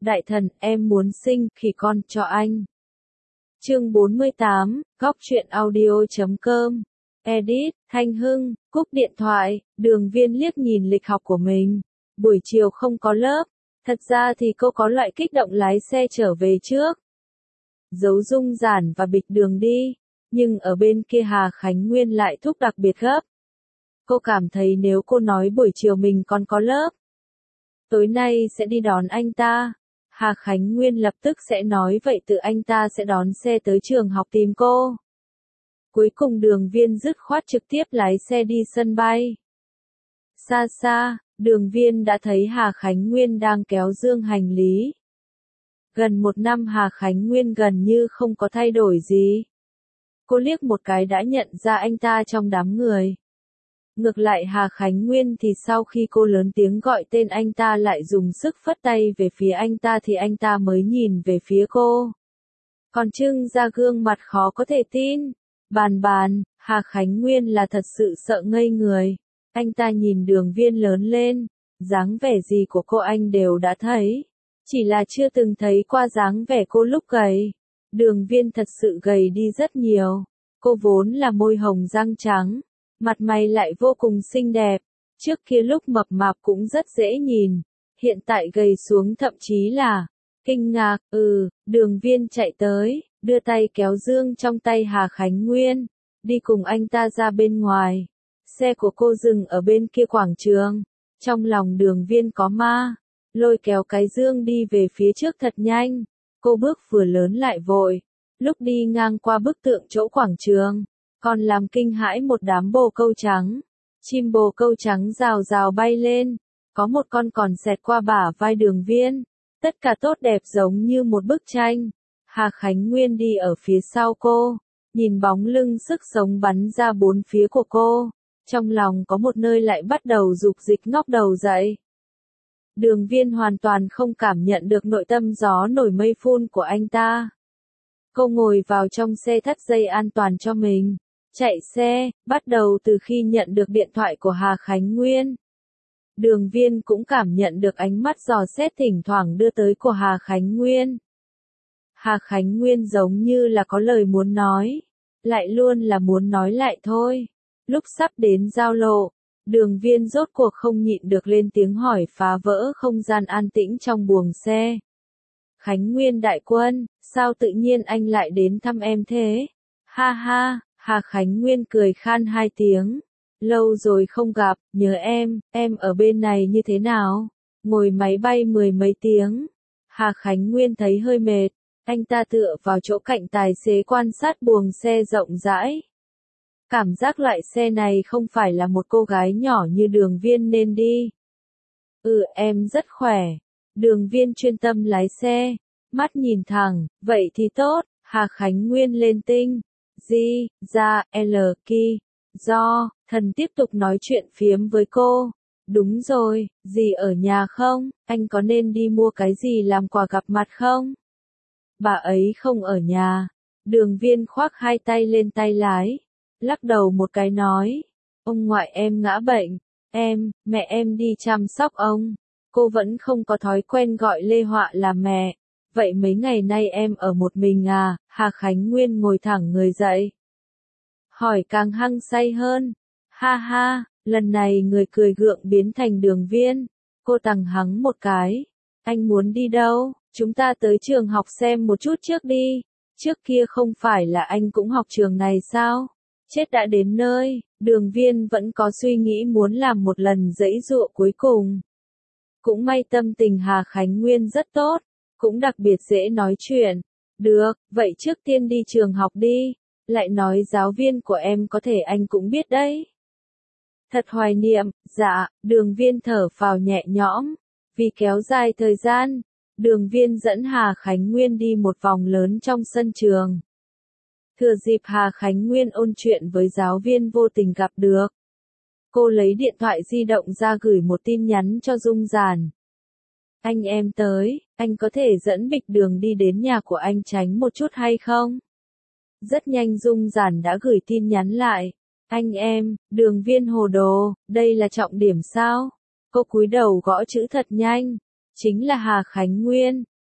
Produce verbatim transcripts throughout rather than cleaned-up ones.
Đại thần, em muốn sinh khỉ con cho anh. Chương bốn mươi tám, góc truyện audio chấm com. Edit, Thanh Hưng, cúp điện thoại, Đường Viên liếc nhìn lịch học của mình. Buổi chiều không có lớp. Thật ra thì cô có loại kích động lái xe trở về trước. Giấu Dung Giản và bịch đường đi. Nhưng ở bên kia Hà Khánh Nguyên lại thúc đặc biệt gấp. Cô cảm thấy nếu cô nói buổi chiều mình còn có lớp, tối nay sẽ đi đón anh ta, Hà Khánh Nguyên lập tức sẽ nói vậy tự anh ta sẽ đón xe tới trường học tìm cô. Cuối cùng Đường Viên dứt khoát trực tiếp lái xe đi sân bay. Xa xa, Đường Viên đã thấy Hà Khánh Nguyên đang kéo dương hành lý. Gần một năm Hà Khánh Nguyên gần như không có thay đổi gì. Cô liếc một cái đã nhận ra anh ta trong đám người. Ngược lại Hà Khánh Nguyên thì sau khi cô lớn tiếng gọi tên anh ta lại dùng sức phất tay về phía anh ta thì anh ta mới nhìn về phía cô. Còn trưng ra gương mặt khó có thể tin. Bàn bàn, Hà Khánh Nguyên là thật sự sợ ngây người. Anh ta nhìn Đường Viên lớn lên, dáng vẻ gì của cô anh đều đã thấy. Chỉ là chưa từng thấy qua dáng vẻ cô lúc gầy. Đường Viên thật sự gầy đi rất nhiều. Cô vốn là môi hồng răng trắng. Mặt mày lại vô cùng xinh đẹp, trước kia lúc mập mạp cũng rất dễ nhìn, hiện tại gầy xuống thậm chí là kinh ngạc. Ừ, Đường Viên chạy tới, đưa tay kéo dương trong tay Hà Khánh Nguyên, đi cùng anh ta ra bên ngoài. Xe của cô dừng ở bên kia quảng trường, trong lòng Đường Viên có ma, lôi kéo cái dương đi về phía trước thật nhanh, cô bước vừa lớn lại vội, lúc đi ngang qua bức tượng chỗ quảng trường. Còn làm kinh hãi một đám bồ câu trắng. Chim bồ câu trắng rào rào bay lên. Có một con còn xẹt qua bả vai Đường Viên. Tất cả tốt đẹp giống như một bức tranh. Hà Khánh Nguyên đi ở phía sau cô. Nhìn bóng lưng sức sống bắn ra bốn phía của cô. Trong lòng có một nơi lại bắt đầu dục dịch ngóc đầu dậy. Đường Viên hoàn toàn không cảm nhận được nội tâm gió nổi mây phun của anh ta. Cô ngồi vào trong xe thắt dây an toàn cho mình. Chạy xe, bắt đầu từ khi nhận được điện thoại của Hà Khánh Nguyên. Đường Viên cũng cảm nhận được ánh mắt dò xét thỉnh thoảng đưa tới của Hà Khánh Nguyên. Hà Khánh Nguyên giống như là có lời muốn nói, lại luôn là muốn nói lại thôi. Lúc sắp đến giao lộ, Đường Viên rốt cuộc không nhịn được lên tiếng hỏi phá vỡ không gian an tĩnh trong buồng xe. Khánh Nguyên đại quân, sao tự nhiên anh lại đến thăm em thế? Ha ha. Hà Khánh Nguyên cười khan hai tiếng. Lâu rồi không gặp, nhớ em, em ở bên này như thế nào? Ngồi máy bay mười mấy tiếng. Hà Khánh Nguyên thấy hơi mệt. Anh ta tựa vào chỗ cạnh tài xế quan sát buồng xe rộng rãi. Cảm giác loại xe này không phải là một cô gái nhỏ như Đường Viên nên đi. Ừ em rất khỏe. Đường Viên chuyên tâm lái xe. Mắt nhìn thẳng, vậy thì tốt. Hà Khánh Nguyên lên tinh. Di, ra, L, Ki, do, thần tiếp tục nói chuyện phiếm với cô. Đúng rồi, dì ở nhà không? Anh có nên đi mua cái gì làm quà gặp mặt không? Bà ấy không ở nhà. Đường Viên khoác hai tay lên tay lái. Lắc đầu một cái nói. Ông ngoại em ngã bệnh. Em, mẹ em đi chăm sóc ông. Cô vẫn không có thói quen gọi Lê Họa là mẹ. Vậy mấy ngày nay em ở một mình à? Hà Khánh Nguyên ngồi thẳng người dậy. Hỏi càng hăng say hơn. Ha ha, lần này người cười gượng biến thành Đường Viên. Cô tằng hắng một cái. Anh muốn đi đâu? Chúng ta tới trường học xem một chút trước đi. Trước kia không phải là anh cũng học trường này sao? Chết đã đến nơi, Đường Viên vẫn có suy nghĩ muốn làm một lần giãy giụa cuối cùng. Cũng may tâm tình Hà Khánh Nguyên rất tốt. Cũng đặc biệt dễ nói chuyện. Được, vậy trước tiên đi trường học đi. Lại nói giáo viên của em có thể anh cũng biết đấy. Thật hoài niệm, dạ, Đường Viên thở phào nhẹ nhõm. Vì kéo dài thời gian, Đường Viên dẫn Hà Khánh Nguyên đi một vòng lớn trong sân trường. Thừa dịp Hà Khánh Nguyên ôn chuyện với giáo viên vô tình gặp được. Cô lấy điện thoại di động ra gửi một tin nhắn cho Dung Giản. Anh em tới, anh có thể dẫn Bịch Đường đi đến nhà của anh tránh một chút hay không? Rất nhanh Dung Giản đã gửi tin nhắn lại. Anh em, Đường Viên hồ đồ, đây là trọng điểm sao? Cô cúi đầu gõ chữ thật nhanh. Chính là Hà Khánh Nguyên.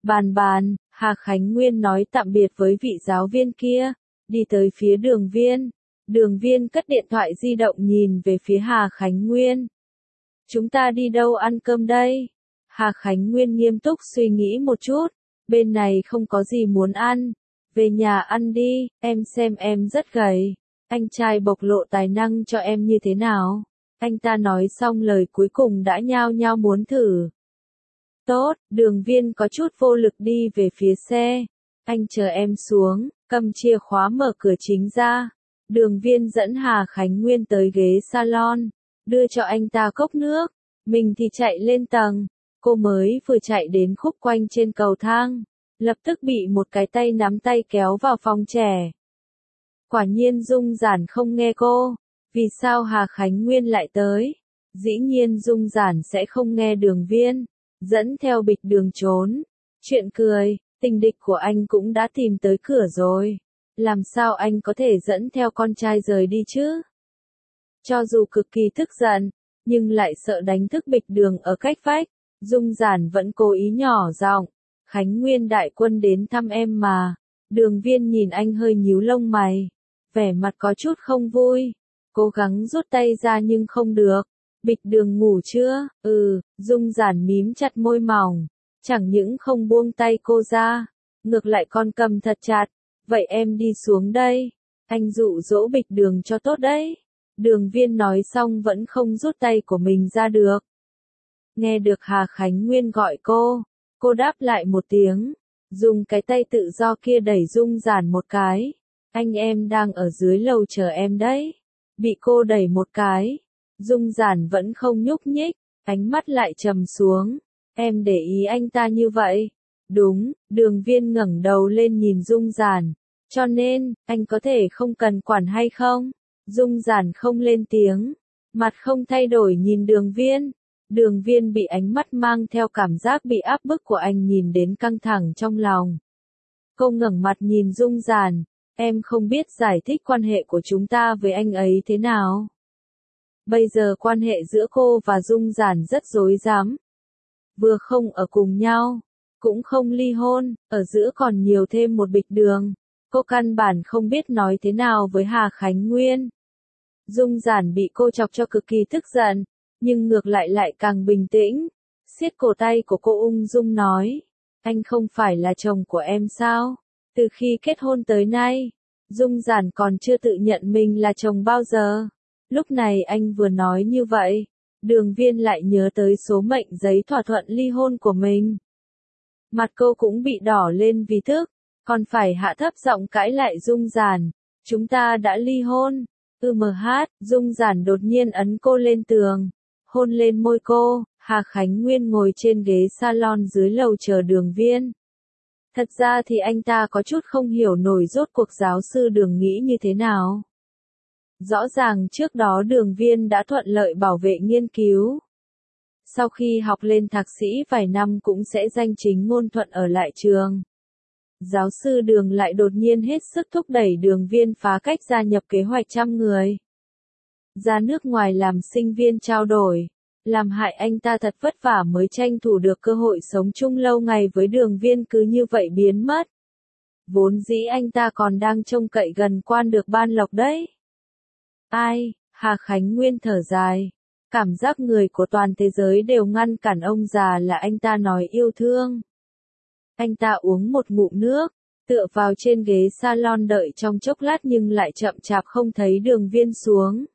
Bàn bàn, Hà Khánh Nguyên nói tạm biệt với vị giáo viên kia, đi tới phía Đường Viên. Đường Viên cất điện thoại di động nhìn về phía Hà Khánh Nguyên. Chúng ta đi đâu ăn cơm đây? Hà Khánh Nguyên nghiêm túc suy nghĩ một chút, bên này không có gì muốn ăn, về nhà ăn đi, em xem em rất gầy, anh trai bộc lộ tài năng cho em như thế nào? Anh ta nói xong lời cuối cùng đã nhao nhao muốn thử. Tốt, Đường Viên có chút vô lực đi về phía xe, anh chờ em xuống, cầm chìa khóa mở cửa chính ra. Đường Viên dẫn Hà Khánh Nguyên tới ghế salon, đưa cho anh ta cốc nước, mình thì chạy lên tầng. Cô mới vừa chạy đến khúc quanh trên cầu thang, lập tức bị một cái tay nắm tay kéo vào phòng trẻ. Quả nhiên Dung Giản không nghe cô, vì sao Hà Khánh Nguyên lại tới? Dĩ nhiên Dung Giản sẽ không nghe Đường Viên, dẫn theo bịch đường trốn. Chuyện cười, tình địch của anh cũng đã tìm tới cửa rồi. Làm sao anh có thể dẫn theo con trai rời đi chứ? Cho dù cực kỳ tức giận, nhưng lại sợ đánh thức bịch đường ở cách vách, Dung Giản vẫn cố ý nhỏ giọng, Khánh Nguyên đại quân đến thăm em mà. Đường Viên nhìn anh hơi nhíu lông mày, vẻ mặt có chút không vui, cố gắng rút tay ra nhưng không được. Bịch đường ngủ chưa? Ừ, Dung Giản mím chặt môi mỏng, chẳng những không buông tay cô ra, ngược lại còn cầm thật chặt. Vậy em đi xuống đây, anh dụ dỗ bịch đường cho tốt đấy. Đường Viên nói xong vẫn không rút tay của mình ra được. Nghe được Hà Khánh Nguyên gọi cô, cô đáp lại một tiếng, dùng cái tay tự do kia đẩy Dung Giản một cái. Anh em đang ở dưới lầu chờ em đấy. Bị cô đẩy một cái, Dung Giản vẫn không nhúc nhích, ánh mắt lại trầm xuống. Em để ý anh ta như vậy. Đúng, Đường Viên ngẩng đầu lên nhìn Dung Giản. Cho nên, anh có thể không cần quản hay không? Dung Giản không lên tiếng, mặt không thay đổi nhìn Đường Viên. Đường Viên bị ánh mắt mang theo cảm giác bị áp bức của anh nhìn đến căng thẳng trong lòng. Cô ngẩng mặt nhìn Dung Giản, em không biết giải thích quan hệ của chúng ta với anh ấy thế nào. Bây giờ quan hệ giữa cô và Dung Giản rất rối rắm. Vừa không ở cùng nhau, cũng không ly hôn, ở giữa còn nhiều thêm một bịch đường. Cô căn bản không biết nói thế nào với Hà Khánh Nguyên. Dung Giản bị cô chọc cho cực kỳ tức giận, nhưng ngược lại lại càng bình tĩnh. Siết cổ tay của cô ung dung nói, anh không phải là chồng của em sao? Từ khi kết hôn tới nay, Dung Giản còn chưa tự nhận mình là chồng bao giờ. Lúc này anh vừa nói như vậy, Đường Viên lại nhớ tới số mệnh giấy thỏa thuận ly hôn của mình. Mặt cô cũng bị đỏ lên vì tức, còn phải hạ thấp giọng cãi lại Dung Giản, chúng ta đã ly hôn. Ừ mờ hát, Dung Giản đột nhiên ấn cô lên tường, hôn lên môi cô. Hà Khánh Nguyên ngồi trên ghế salon dưới lầu chờ Đường Viên. Thật ra thì anh ta có chút không hiểu nổi rốt cuộc giáo sư Đường nghĩ như thế nào. Rõ ràng trước đó Đường Viên đã thuận lợi bảo vệ nghiên cứu. Sau khi học lên thạc sĩ vài năm cũng sẽ danh chính ngôn thuận ở lại trường. Giáo sư Đường lại đột nhiên hết sức thúc đẩy Đường Viên phá cách gia nhập kế hoạch trăm người. Ra nước ngoài làm sinh viên trao đổi, làm hại anh ta thật vất vả mới tranh thủ được cơ hội sống chung lâu ngày với Đường Viên cứ như vậy biến mất. Vốn dĩ anh ta còn đang trông cậy gần quan được ban lộc đấy. Ai, Hà Khánh Nguyên thở dài, cảm giác người của toàn thế giới đều ngăn cản ông già là anh ta nói yêu thương. Anh ta uống một ngụm nước, tựa vào trên ghế salon đợi trong chốc lát nhưng lại chậm chạp không thấy Đường Viên xuống.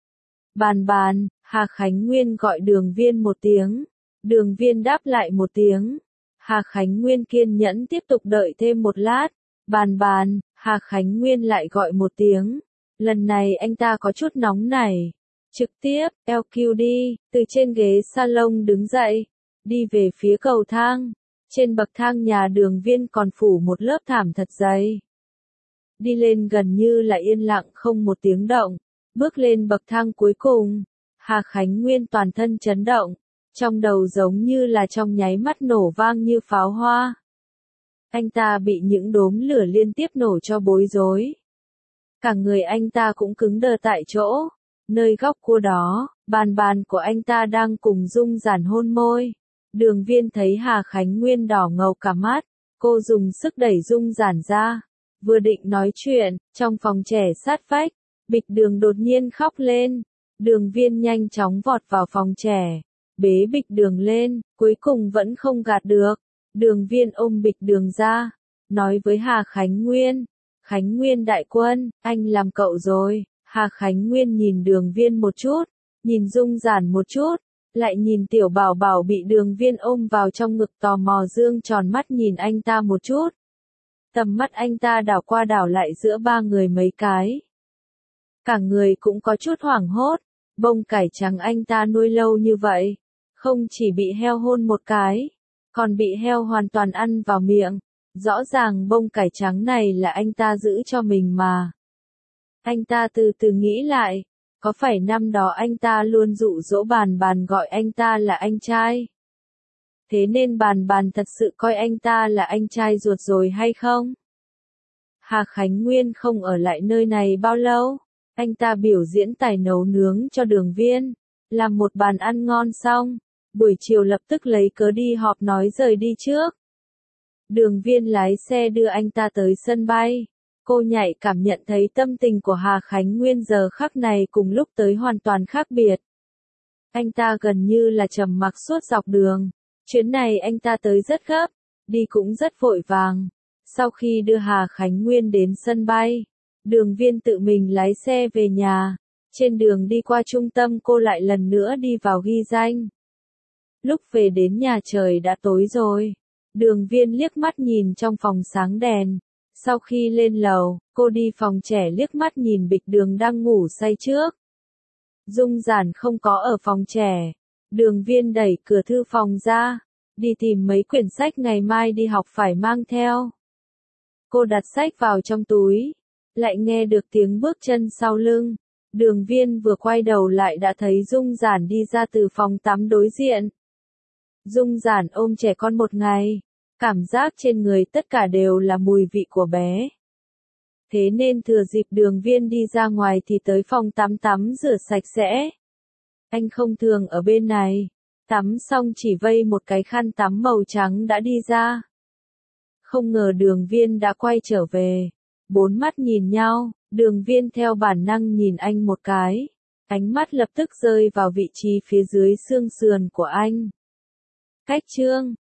Bàn bàn, Hà Khánh Nguyên gọi Đường Viên một tiếng. Đường Viên đáp lại một tiếng. Hà Khánh Nguyên kiên nhẫn tiếp tục đợi thêm một lát. Bàn bàn, Hà Khánh Nguyên lại gọi một tiếng. Lần này anh ta có chút nóng nảy. Trực tiếp, lờ quy đi, từ trên ghế salon đứng dậy, đi về phía cầu thang. Trên bậc thang nhà Đường Viên còn phủ một lớp thảm thật dày. Đi lên gần như là yên lặng không một tiếng động. Bước lên bậc thang cuối cùng, Hà Khánh Nguyên toàn thân chấn động, trong đầu giống như là trong nháy mắt nổ vang như pháo hoa. Anh ta bị những đốm lửa liên tiếp nổ cho bối rối. Cả người anh ta cũng cứng đờ tại chỗ, nơi góc cua đó, bàn bàn của anh ta đang cùng Dung Giản hôn môi. Đường Viên thấy Hà Khánh Nguyên đỏ ngầu cả mắt, Cô dùng sức đẩy Dung Giản ra. Vừa định nói chuyện, trong phòng trẻ sát vách, Bịch Đường đột nhiên khóc lên. Đường Viên nhanh chóng vọt vào phòng trẻ, bế Bịch Đường lên, cuối cùng vẫn không gạt được. Đường Viên ôm Bịch Đường ra, nói với Hà Khánh Nguyên. Khánh Nguyên đại quân, anh làm cậu rồi. Hà Khánh Nguyên nhìn Đường Viên một chút, nhìn Dung Giản một chút, lại nhìn Tiểu Bảo Bảo bị Đường Viên ôm vào trong ngực, tò mò dương tròn mắt nhìn anh ta một chút. Tầm mắt anh ta đảo qua đảo lại giữa ba người mấy cái. Cả người cũng có chút hoảng hốt, bông cải trắng anh ta nuôi lâu như vậy, không chỉ bị heo hôn một cái, còn bị heo hoàn toàn ăn vào miệng. Rõ ràng bông cải trắng này là anh ta giữ cho mình mà. Anh ta từ từ nghĩ lại, có phải năm đó anh ta luôn dụ dỗ Bàn Bàn gọi anh ta là anh trai? Thế nên Bàn Bàn thật sự coi anh ta là anh trai ruột rồi hay không? Hà Khánh Nguyên không ở lại nơi này bao lâu, anh ta biểu diễn tài nấu nướng cho Đường Viên, làm một bàn ăn ngon xong, buổi chiều lập tức lấy cớ đi họp nói rời đi trước. Đường Viên lái xe đưa anh ta tới sân bay. Cô nhạy cảm nhận thấy tâm tình của Hà Khánh Nguyên giờ khắc này cùng lúc tới hoàn toàn khác biệt. Anh ta gần như là trầm mặc suốt dọc đường. Chuyến này anh ta tới rất gấp, đi cũng rất vội vàng. Sau khi đưa Hà Khánh Nguyên đến sân bay, Đường Viên tự mình lái xe về nhà. Trên đường đi qua trung tâm cô lại lần nữa đi vào ghi danh. Lúc về đến nhà trời đã tối rồi. Đường Viên liếc mắt nhìn trong phòng sáng đèn. Sau khi lên lầu, cô đi phòng trẻ liếc mắt nhìn Bịch Đường đang ngủ say trước. Dung Giản không có ở phòng trẻ. Đường Viên đẩy cửa thư phòng ra, đi tìm mấy quyển sách ngày mai đi học phải mang theo. Cô đặt sách vào trong túi, lại nghe được tiếng bước chân sau lưng. Đường Viên vừa quay đầu lại đã thấy Dung Giản đi ra từ phòng tắm đối diện. Dung Giản ôm trẻ con một ngày, cảm giác trên người tất cả đều là mùi vị của bé. Thế nên thừa dịp Đường Viên đi ra ngoài thì tới phòng tắm tắm rửa sạch sẽ. Anh không thường ở bên này, tắm xong chỉ vây một cái khăn tắm màu trắng đã đi ra. Không ngờ Đường Viên đã quay trở về, bốn mắt nhìn nhau, Đường Viên theo bản năng nhìn anh một cái, ánh mắt lập tức rơi vào vị trí phía dưới xương sườn của anh. Cách chương